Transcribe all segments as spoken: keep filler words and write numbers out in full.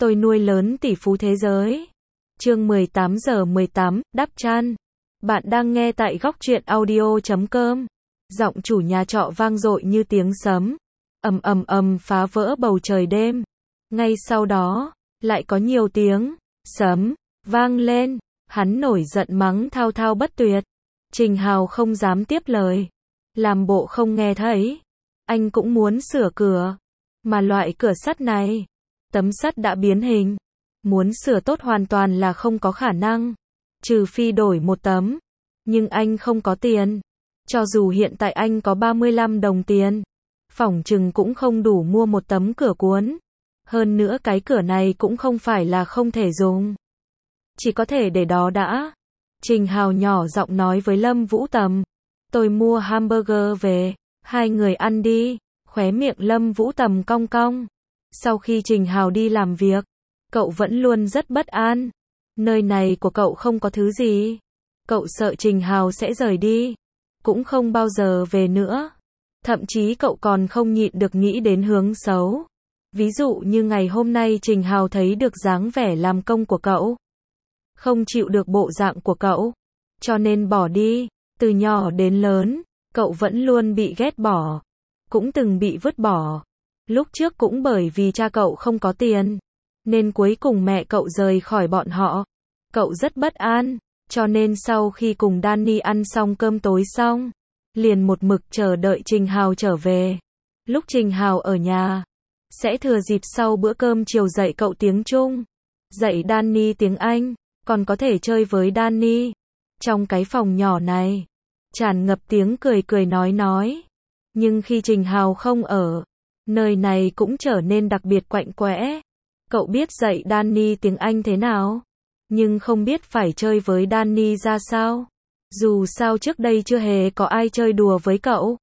Tôi nuôi lớn tỷ phú thế giới. Chương mười tám giờ mười tám, đắp chăn. Bạn đang nghe tại góc truyện audio chấm com. Giọng chủ nhà trọ vang dội như tiếng sấm, ầm ầm ầm phá vỡ bầu trời đêm. Ngay sau đó, lại có nhiều tiếng sấm vang lên, hắn nổi giận mắng thao thao bất tuyệt. Trình Hào không dám tiếp lời, làm bộ không nghe thấy. Anh cũng muốn sửa cửa, mà loại cửa sắt này, tấm sắt đã biến hình, muốn sửa tốt hoàn toàn là không có khả năng, trừ phi đổi một tấm. Nhưng anh không có tiền. Cho dù hiện tại anh có ba mươi lăm đồng tiền, phỏng chừng cũng không đủ mua một tấm cửa cuốn. Hơn nữa cái cửa này cũng không phải là không thể dùng, chỉ có thể để đó đã. Trình Hào nhỏ giọng nói với Lâm Vũ Tầm. Tôi mua hamburger về, hai người ăn đi. Khóe miệng Lâm Vũ Tầm cong cong. Sau khi Trình Hào đi làm việc, cậu vẫn luôn rất bất an. Nơi này của cậu không có thứ gì. Cậu sợ Trình Hào sẽ rời đi, cũng không bao giờ về nữa. Thậm chí cậu còn không nhịn được nghĩ đến hướng xấu. Ví dụ như ngày hôm nay Trình Hào thấy được dáng vẻ làm công của cậu, không chịu được bộ dạng của cậu, cho nên bỏ đi. Từ nhỏ đến lớn, cậu vẫn luôn bị ghét bỏ, cũng từng bị vứt bỏ. Lúc trước cũng bởi vì cha cậu không có tiền, nên cuối cùng mẹ cậu rời khỏi bọn họ. Cậu rất bất an, cho nên sau khi cùng Danny ăn xong cơm tối xong, liền một mực chờ đợi Trình Hào trở về. Lúc Trình Hào ở nhà, sẽ thừa dịp sau bữa cơm chiều dạy cậu tiếng Trung, dạy Danny tiếng Anh, còn có thể chơi với Danny. Trong cái phòng nhỏ này, tràn ngập tiếng cười cười nói nói. Nhưng khi Trình Hào không ở, nơi này cũng trở nên đặc biệt quạnh quẽ. Cậu biết dạy Danny tiếng Anh thế nào, nhưng không biết phải chơi với Danny ra sao. Dù sao trước đây chưa hề có ai chơi đùa với cậu.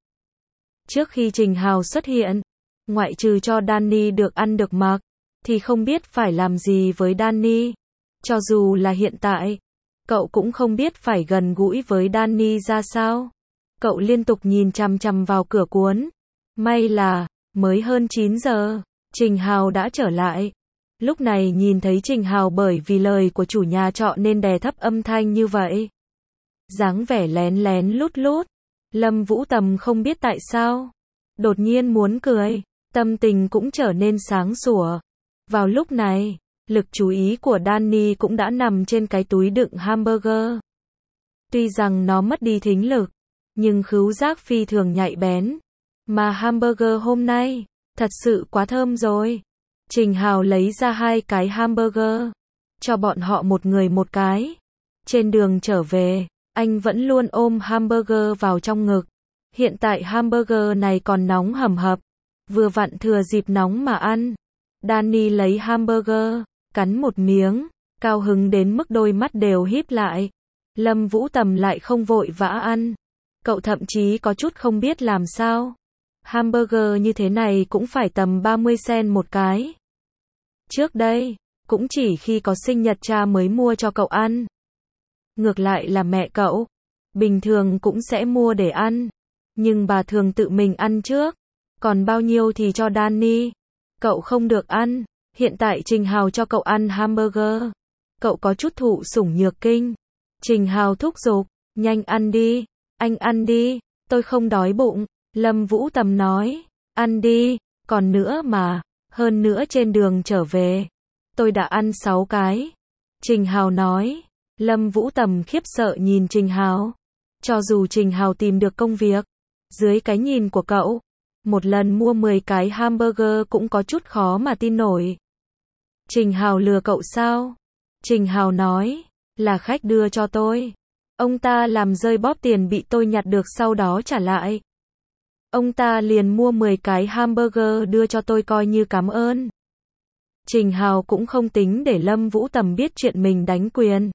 Trước khi Trình Hào xuất hiện, ngoại trừ cho Danny được ăn được mặc, thì không biết phải làm gì với Danny. Cho dù là hiện tại, cậu cũng không biết phải gần gũi với Danny ra sao. Cậu liên tục nhìn chằm chằm vào cửa cuốn. May là, mới hơn chín giờ, Trình Hào đã trở lại. Lúc này nhìn thấy Trình Hào bởi vì lời của chủ nhà trọ nên đè thấp âm thanh như vậy, dáng vẻ lén lén lút lút. Lâm Vũ Tầm không biết tại sao, đột nhiên muốn cười, tâm tình cũng trở nên sáng sủa. Vào lúc này, lực chú ý của Danny cũng đã nằm trên cái túi đựng hamburger. Tuy rằng nó mất đi thính lực, nhưng khứu giác phi thường nhạy bén. Mà hamburger hôm nay, thật sự quá thơm rồi. Trình Hào lấy ra hai cái hamburger, cho bọn họ một người một cái. Trên đường trở về, anh vẫn luôn ôm hamburger vào trong ngực. Hiện tại hamburger này còn nóng hầm hập, vừa vặn thừa dịp nóng mà ăn. Danny lấy hamburger, cắn một miếng, cao hứng đến mức đôi mắt đều híp lại. Lâm Vũ Tầm lại không vội vã ăn. Cậu thậm chí có chút không biết làm sao. Hamburger như thế này cũng phải tầm ba mươi cent một cái. Trước đây, cũng chỉ khi có sinh nhật cha mới mua cho cậu ăn. Ngược lại là mẹ cậu, bình thường cũng sẽ mua để ăn. Nhưng bà thường tự mình ăn trước. Còn bao nhiêu thì cho Danny. Cậu không được ăn. Hiện tại Trình Hào cho cậu ăn hamburger. Cậu có chút thụ sủng nhược kinh. Trình Hào thúc giục, nhanh ăn đi. Anh ăn đi, tôi không đói bụng. Lâm Vũ Tầm nói, ăn đi, còn nữa mà. Hơn nữa trên đường trở về, tôi đã ăn sáu cái. Trình Hào nói. Lâm Vũ Tầm khiếp sợ nhìn Trình Hào. Cho dù Trình Hào tìm được công việc, dưới cái nhìn của cậu, một lần mua mười cái hamburger cũng có chút khó mà tin nổi. Trình Hào lừa cậu sao? Trình Hào nói, là khách đưa cho tôi. Ông ta làm rơi bóp tiền bị tôi nhặt được sau đó trả lại. Ông ta liền mua mười cái hamburger đưa cho tôi coi như cảm ơn. Trình Hào cũng không tính để Lâm Vũ Tầm biết chuyện mình đánh quyền.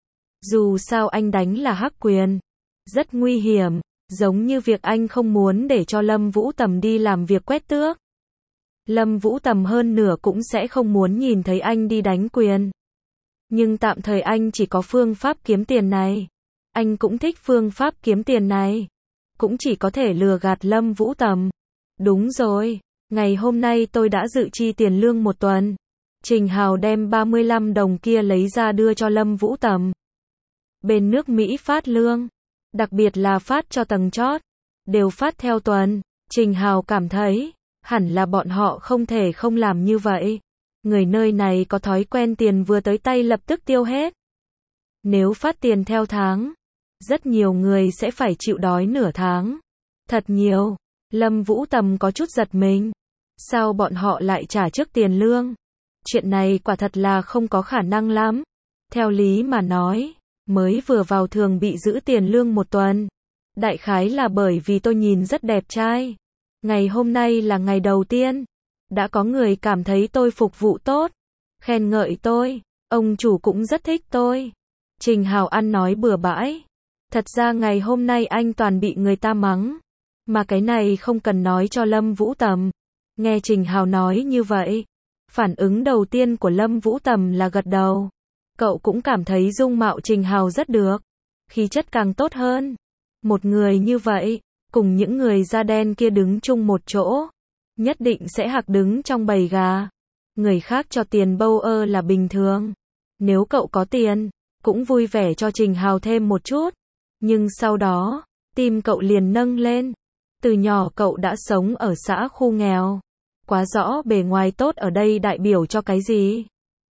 Dù sao anh đánh là hắc quyền, rất nguy hiểm, giống như việc anh không muốn để cho Lâm Vũ Tầm đi làm việc quét tước. Lâm Vũ Tầm hơn nửa cũng sẽ không muốn nhìn thấy anh đi đánh quyền. Nhưng tạm thời anh chỉ có phương pháp kiếm tiền này. Anh cũng thích phương pháp kiếm tiền này. Cũng chỉ có thể lừa gạt Lâm Vũ Tầm. Đúng rồi, ngày hôm nay tôi đã dự chi tiền lương một tuần. Trình Hào đem ba mươi lăm đồng kia lấy ra đưa cho Lâm Vũ Tầm. Bên nước Mỹ phát lương, đặc biệt là phát cho tầng chót, đều phát theo tuần. Trình Hào cảm thấy, hẳn là bọn họ không thể không làm như vậy. Người nơi này có thói quen tiền vừa tới tay lập tức tiêu hết. Nếu phát tiền theo tháng, rất nhiều người sẽ phải chịu đói nửa tháng. Thật nhiều. Lâm Vũ Tầm có chút giật mình. Sao bọn họ lại trả trước tiền lương? Chuyện này quả thật là không có khả năng lắm. Theo lý mà nói, mới vừa vào thường bị giữ tiền lương một tuần. Đại khái là bởi vì tôi nhìn rất đẹp trai. Ngày hôm nay là ngày đầu tiên. Đã có người cảm thấy tôi phục vụ tốt. Khen ngợi tôi. Ông chủ cũng rất thích tôi. Trình Hào ăn nói bừa bãi. Thật ra ngày hôm nay anh toàn bị người ta mắng. Mà cái này không cần nói cho Lâm Vũ Tầm. Nghe Trình Hào nói như vậy, phản ứng đầu tiên của Lâm Vũ Tầm là gật đầu. Cậu cũng cảm thấy dung mạo Trình Hào rất được. Khí chất càng tốt hơn. Một người như vậy, cùng những người da đen kia đứng chung một chỗ, nhất định sẽ hạc đứng trong bầy gà. Người khác cho tiền bâu ơ là bình thường. Nếu cậu có tiền, cũng vui vẻ cho Trình Hào thêm một chút. Nhưng sau đó, tim cậu liền nâng lên. Từ nhỏ cậu đã sống ở xã khu nghèo. Quá rõ bề ngoài tốt ở đây đại biểu cho cái gì.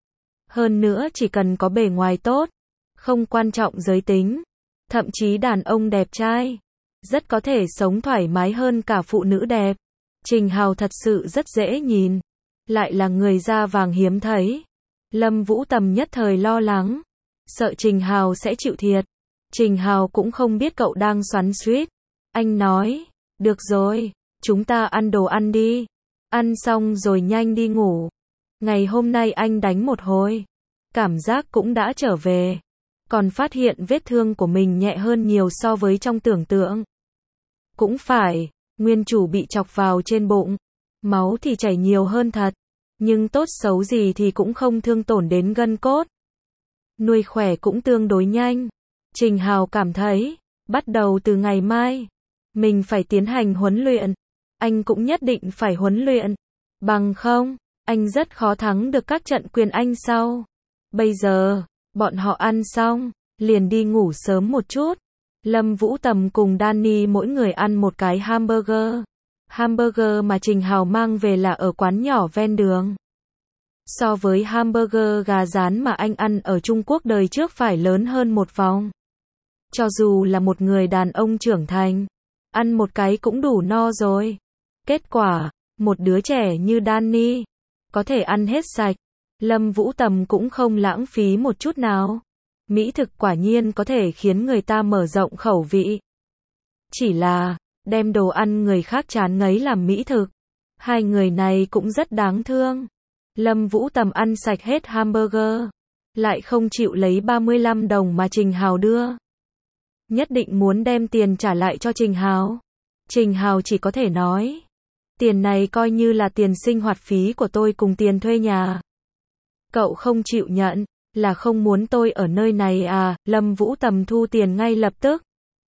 Hơn nữa chỉ cần có bề ngoài tốt, không quan trọng giới tính. Thậm chí đàn ông đẹp trai, rất có thể sống thoải mái hơn cả phụ nữ đẹp. Trình Hào thật sự rất dễ nhìn. Lại là người da vàng hiếm thấy. Lâm Vũ Tầm nhất thời lo lắng. Sợ Trình Hào sẽ chịu thiệt. Trình Hào cũng không biết cậu đang xoắn xuýt. Anh nói, được rồi, chúng ta ăn đồ ăn đi. Ăn xong rồi nhanh đi ngủ. Ngày hôm nay anh đánh một hồi. Cảm giác cũng đã trở về. Còn phát hiện vết thương của mình nhẹ hơn nhiều so với trong tưởng tượng. Cũng phải, nguyên chủ bị chọc vào trên bụng. Máu thì chảy nhiều hơn thật. Nhưng tốt xấu gì thì cũng không thương tổn đến gân cốt. Nuôi khỏe cũng tương đối nhanh. Trình Hào cảm thấy, bắt đầu từ ngày mai, mình phải tiến hành huấn luyện. Anh cũng nhất định phải huấn luyện. Bằng không, anh rất khó thắng được các trận quyền Anh sau. Bây giờ, bọn họ ăn xong, liền đi ngủ sớm một chút. Lâm Vũ Tầm cùng Danny mỗi người ăn một cái hamburger. Hamburger mà Trình Hào mang về là ở quán nhỏ ven đường. So với hamburger gà rán mà anh ăn ở Trung Quốc đời trước phải lớn hơn một vòng. Cho dù là một người đàn ông trưởng thành, ăn một cái cũng đủ no rồi. Kết quả, một đứa trẻ như Danny, có thể ăn hết sạch. Lâm Vũ Tầm cũng không lãng phí một chút nào. Mỹ thực quả nhiên có thể khiến người ta mở rộng khẩu vị. Chỉ là, đem đồ ăn người khác chán ngấy làm mỹ thực. Hai người này cũng rất đáng thương. Lâm Vũ Tầm ăn sạch hết hamburger, lại không chịu lấy ba mươi lăm đồng mà Trình Hào đưa. Nhất định muốn đem tiền trả lại cho Trình Hào. Trình Hào chỉ có thể nói, tiền này coi như là tiền sinh hoạt phí của tôi cùng tiền thuê nhà. Cậu không chịu nhận, là không muốn tôi ở nơi này à? Lâm Vũ Tầm thu tiền ngay lập tức.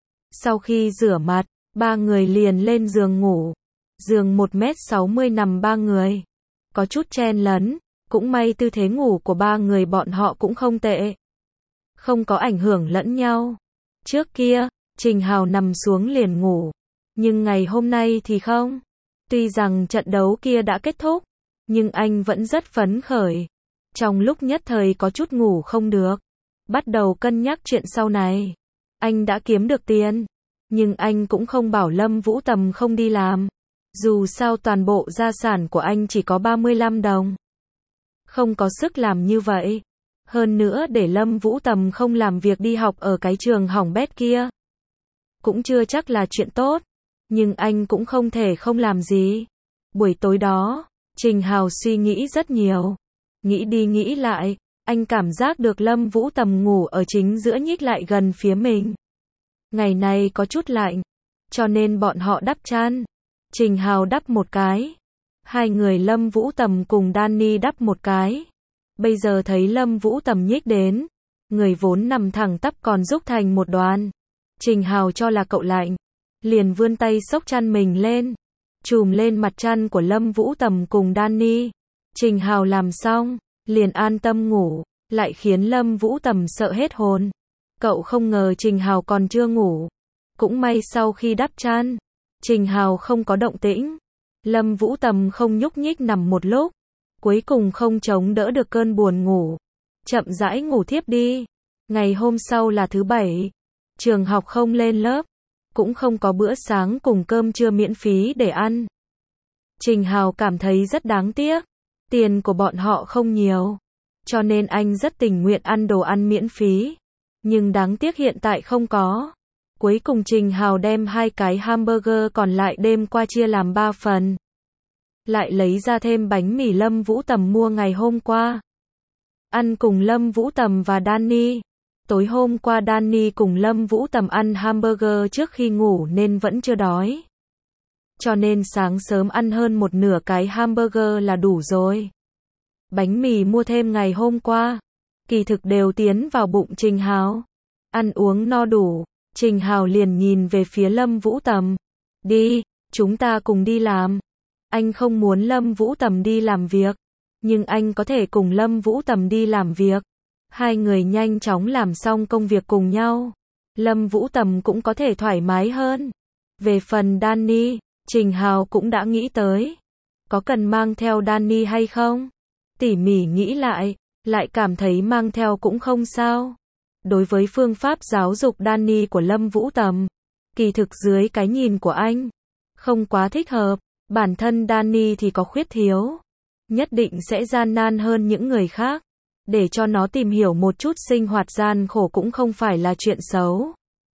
Sau khi rửa mặt, ba người liền lên giường ngủ. Giường một mét sáu mươi nằm ba người. Có chút chen lấn, cũng may tư thế ngủ của ba người bọn họ cũng không tệ. Không có ảnh hưởng lẫn nhau. Trước kia, Trình Hào nằm xuống liền ngủ. Nhưng ngày hôm nay thì không. Tuy rằng trận đấu kia đã kết thúc, nhưng anh vẫn rất phấn khởi. Trong lúc nhất thời có chút ngủ không được. Bắt đầu cân nhắc chuyện sau này. Anh đã kiếm được tiền. Nhưng anh cũng không bảo Lâm Vũ Tầm không đi làm. Dù sao toàn bộ gia sản của anh chỉ có ba mươi lăm đồng. Không có sức làm như vậy. Hơn nữa để Lâm Vũ Tầm không làm việc đi học ở cái trường hỏng bét kia. Cũng chưa chắc là chuyện tốt. Nhưng anh cũng không thể không làm gì. Buổi tối đó, Trình Hào suy nghĩ rất nhiều. Nghĩ đi nghĩ lại, anh cảm giác được Lâm Vũ Tầm ngủ ở chính giữa nhích lại gần phía mình. Ngày này có chút lạnh, cho nên bọn họ đắp chăn. Trình Hào đắp một cái. Hai người Lâm Vũ Tầm cùng Danny đắp một cái. Bây giờ thấy Lâm Vũ Tầm nhích đến. Người vốn nằm thẳng tắp còn rúc thành một đoàn. Trình Hào cho là cậu lạnh. Liền vươn tay xốc chăn mình lên. Chùm lên mặt chăn của Lâm Vũ Tầm cùng Danny. Trình Hào làm xong, liền an tâm ngủ, lại khiến Lâm Vũ Tầm sợ hết hồn. Cậu không ngờ Trình Hào còn chưa ngủ. Cũng may sau khi đắp chăn, Trình Hào không có động tĩnh. Lâm Vũ Tầm không nhúc nhích nằm một lúc, cuối cùng không chống đỡ được cơn buồn ngủ, chậm rãi ngủ thiếp đi. Ngày hôm sau là thứ bảy, trường học không lên lớp, cũng không có bữa sáng cùng cơm trưa miễn phí để ăn. Trình Hào cảm thấy rất đáng tiếc, tiền của bọn họ không nhiều, cho nên anh rất tình nguyện ăn đồ ăn miễn phí. Nhưng đáng tiếc hiện tại không có. Cuối cùng Trình Hào đem hai cái hamburger còn lại đêm qua chia làm ba phần. Lại lấy ra thêm bánh mì Lâm Vũ Tầm mua ngày hôm qua. Ăn cùng Lâm Vũ Tầm và Danny. Tối hôm qua Danny cùng Lâm Vũ Tầm ăn hamburger trước khi ngủ nên vẫn chưa đói. Cho nên sáng sớm ăn hơn một nửa cái hamburger là đủ rồi. Bánh mì mua thêm ngày hôm qua, kỳ thực đều tiến vào bụng Trình Hào. Ăn uống no đủ, Trình Hào liền nhìn về phía Lâm Vũ Tầm. Đi, chúng ta cùng đi làm. Anh không muốn Lâm Vũ Tầm đi làm việc, nhưng anh có thể cùng Lâm Vũ Tầm đi làm việc. Hai người nhanh chóng làm xong công việc cùng nhau. Lâm Vũ Tầm cũng có thể thoải mái hơn. Về phần Danny, Trình Hào cũng đã nghĩ tới. Có cần mang theo Danny hay không? Tỉ mỉ nghĩ lại, lại cảm thấy mang theo cũng không sao. Đối với phương pháp giáo dục Danny của Lâm Vũ Tầm, kỳ thực dưới cái nhìn của anh, không quá thích hợp. Bản thân Danny thì có khuyết thiếu, nhất định sẽ gian nan hơn những người khác. Để cho nó tìm hiểu một chút sinh hoạt gian khổ cũng không phải là chuyện xấu.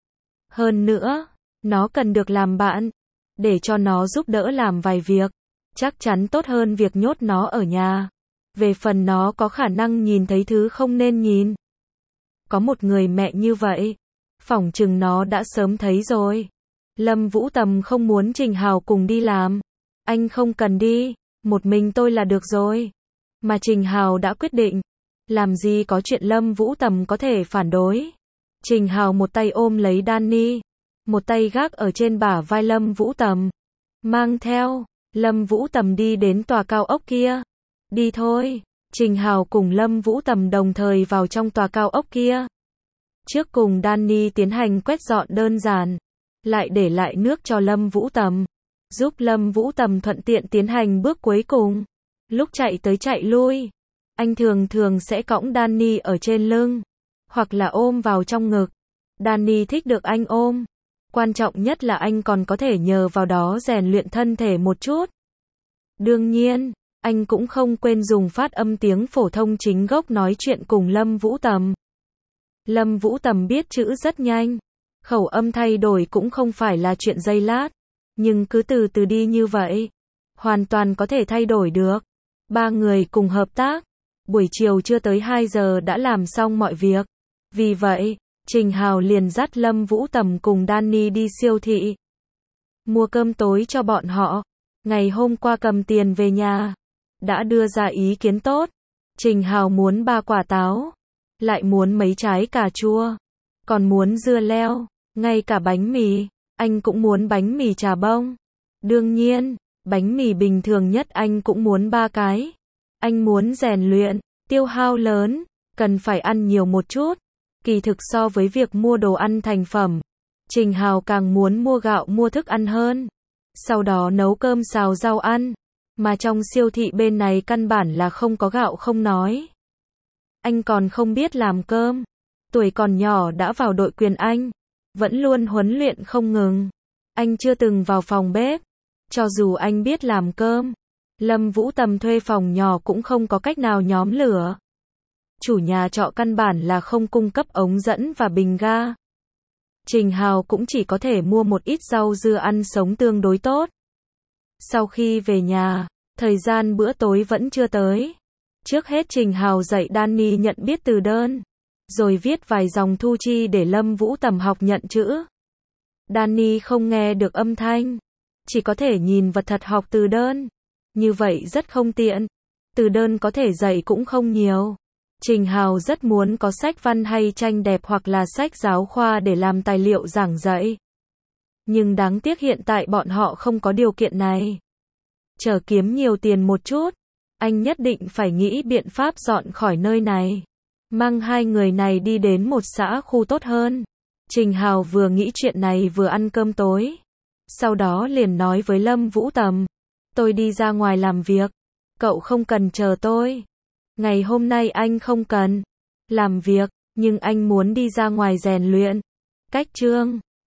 Hơn nữa, nó cần được làm bạn, để cho nó giúp đỡ làm vài việc, chắc chắn tốt hơn việc nhốt nó ở nhà. Về phần nó có khả năng nhìn thấy thứ không nên nhìn. Có một người mẹ như vậy, phỏng chừng nó đã sớm thấy rồi. Lâm Vũ Tầm không muốn Trình Hào cùng đi làm. Anh không cần đi, một mình tôi là được rồi. Mà Trình Hào đã quyết định, làm gì có chuyện Lâm Vũ Tầm có thể phản đối. Trình Hào một tay ôm lấy Danny, một tay gác ở trên bả vai Lâm Vũ Tầm. Mang theo, Lâm Vũ Tầm đi đến tòa cao ốc kia. Đi thôi, Trình Hào cùng Lâm Vũ Tầm đồng thời vào trong tòa cao ốc kia. Trước cùng Danny tiến hành quét dọn đơn giản, lại để lại nước cho Lâm Vũ Tầm, giúp Lâm Vũ Tầm thuận tiện tiến hành bước cuối cùng. Lúc chạy tới chạy lui, anh thường thường sẽ cõng Danny ở trên lưng, hoặc là ôm vào trong ngực. Danny thích được anh ôm. Quan trọng nhất là anh còn có thể nhờ vào đó rèn luyện thân thể một chút. Đương nhiên, anh cũng không quên dùng phát âm tiếng phổ thông chính gốc nói chuyện cùng Lâm Vũ Tầm. Lâm Vũ Tầm biết chữ rất nhanh, khẩu âm thay đổi cũng không phải là chuyện giây lát, nhưng cứ từ từ đi như vậy, hoàn toàn có thể thay đổi được. Ba người cùng hợp tác, buổi chiều chưa tới hai giờ đã làm xong mọi việc. Vì vậy, Trình Hào liền dắt Lâm Vũ Tầm cùng Danny đi siêu thị, mua cơm tối cho bọn họ. Ngày hôm qua cầm tiền về nhà, đã đưa ra ý kiến tốt. Trình Hào muốn ba quả táo, lại muốn mấy trái cà chua, còn muốn dưa leo, ngay cả bánh mì, anh cũng muốn bánh mì chà bông. Đương nhiên, bánh mì bình thường nhất anh cũng muốn ba cái. Anh muốn rèn luyện, tiêu hao lớn, cần phải ăn nhiều một chút. Kỳ thực so với việc mua đồ ăn thành phẩm, Trình Hào càng muốn mua gạo mua thức ăn hơn. Sau đó nấu cơm xào rau ăn. Mà trong siêu thị bên này căn bản là không có gạo không nói. Anh còn không biết làm cơm. Tuổi còn nhỏ đã vào đội quyền Anh. Vẫn luôn huấn luyện không ngừng. Anh chưa từng vào phòng bếp. Cho dù anh biết làm cơm, Lâm Vũ Tầm thuê phòng nhỏ cũng không có cách nào nhóm lửa. Chủ nhà trọ căn bản là không cung cấp ống dẫn và bình ga. Trình Hào cũng chỉ có thể mua một ít rau dưa ăn sống tương đối tốt. Sau khi về nhà, thời gian bữa tối vẫn chưa tới. Trước hết Trình Hào dạy Danny nhận biết từ đơn, rồi viết vài dòng thu chi để Lâm Vũ Tầm học nhận chữ. Danny không nghe được âm thanh, chỉ có thể nhìn vật thật học từ đơn. Như vậy rất không tiện. Từ đơn có thể dạy cũng không nhiều. Trình Hào rất muốn có sách văn hay tranh đẹp hoặc là sách giáo khoa để làm tài liệu giảng dạy. Nhưng đáng tiếc hiện tại bọn họ không có điều kiện này. Chờ kiếm nhiều tiền một chút, Anh nhất định phải nghĩ biện pháp dọn khỏi nơi này. Mang hai người này đi đến một xã khu tốt hơn. Trình Hào vừa nghĩ chuyện này vừa ăn cơm tối. Sau đó liền nói với Lâm Vũ Tầm. Tôi đi ra ngoài làm việc. Cậu không cần chờ tôi. Ngày hôm nay anh không cần làm việc, nhưng anh muốn đi ra ngoài rèn luyện. Cách chương